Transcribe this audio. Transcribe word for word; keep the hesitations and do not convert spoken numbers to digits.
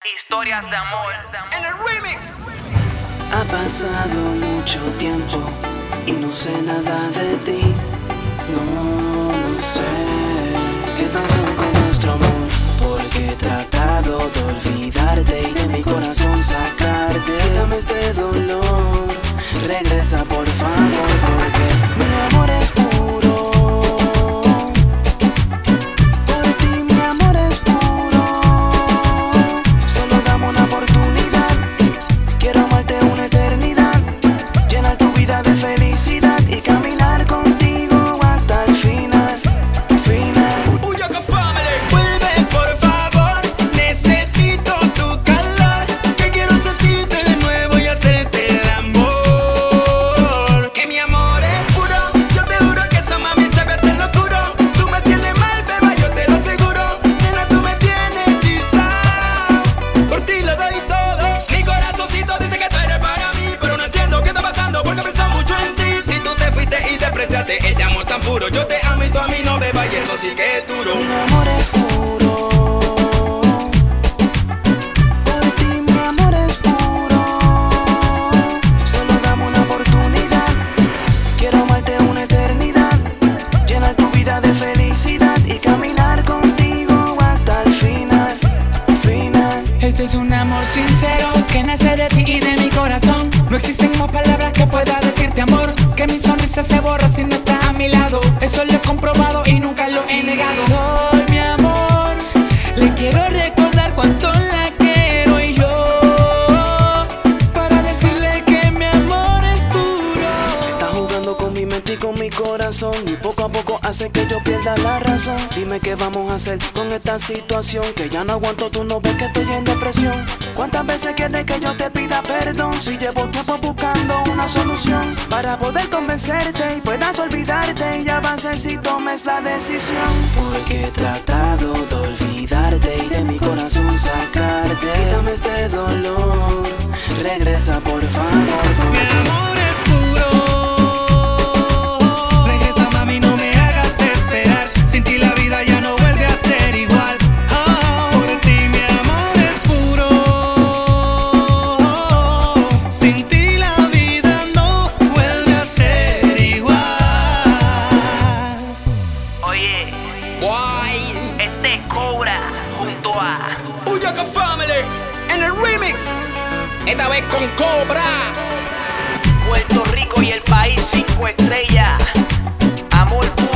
Historias de amor. En el remix. Ha pasado mucho tiempo y no sé nada de ti. No, no sé qué pasó con nuestro amor, porque he tratado de olvidarte y de mi corazón sacarte. Dame este dolor, regresa por favor, porque mi amor es puro. Por ti mi amor es puro. Solo dame una oportunidad. Quiero amarte una eternidad, llenar tu vida de felicidad y caminar contigo hasta el final, final. Uyaka Family, vuelve por favor. Necesito tu calor, que quiero sentirte de nuevo y hacerte el amor. Que mi amor es puro, yo te juro que esa mami se ve hasta en lo oscuro. Tú me tienes mal, beba, yo te lo aseguro. Nena, tú me tienes hechizado, por ti lo doy todo. Mi corazoncito dice que tú eres para mí, pero no entiendo qué está pasando porque pienso mucho en ti. Si tú te fuiste y despreciaste este amor tan puro, yo te amo y tú a mí no, beba, y eso sí que es duro. Mi amor es puro. Por ti mi amor es puro. Solo dame una oportunidad. Quiero amarte una eternidad, llenar tu vida de felicidad y caminar contigo hasta el final, final. Este es un amor sincero que nace de ti y de mi corazón. No existen más palabras que pueda decirte amor, que mi sonrisa se borra si no estás a mi lado. Eso lo he comprobado y nunca lo he negado. Hoy mi amor, le quiero recordar cuánto la quiero y yo, para decirle que mi amor es puro. Estás jugando con mi mente y con mi corazón, y poco a poco hace que yo pierda la razón. Dime qué vamos a hacer con esta situación, que ya no aguanto, tú no ves que estoy en depresión. ¿Cuántas veces quieres que yo te pida perdón? Si llevo tiempo buscando una solución para poder convencerte y puedas olvidarte y avanzar si tomes la decisión. Porque he tratado de olvidarte y de mi corazón sacarte. Quítame este dolor, regresa por favor. Mi amor es puro. Regresa, mami, no me hagas esperar. Sin ti la vida ya no vuelve a ser igual. Oh, por ti mi amor es puro. Sin ti la vida no vuelve a ser igual. Oye, Guay. este es Cobra junto a Uyaka Family en el remix. Esta vez con Cobra. Puerto Rico y el país cinco estrellas. Amor puro.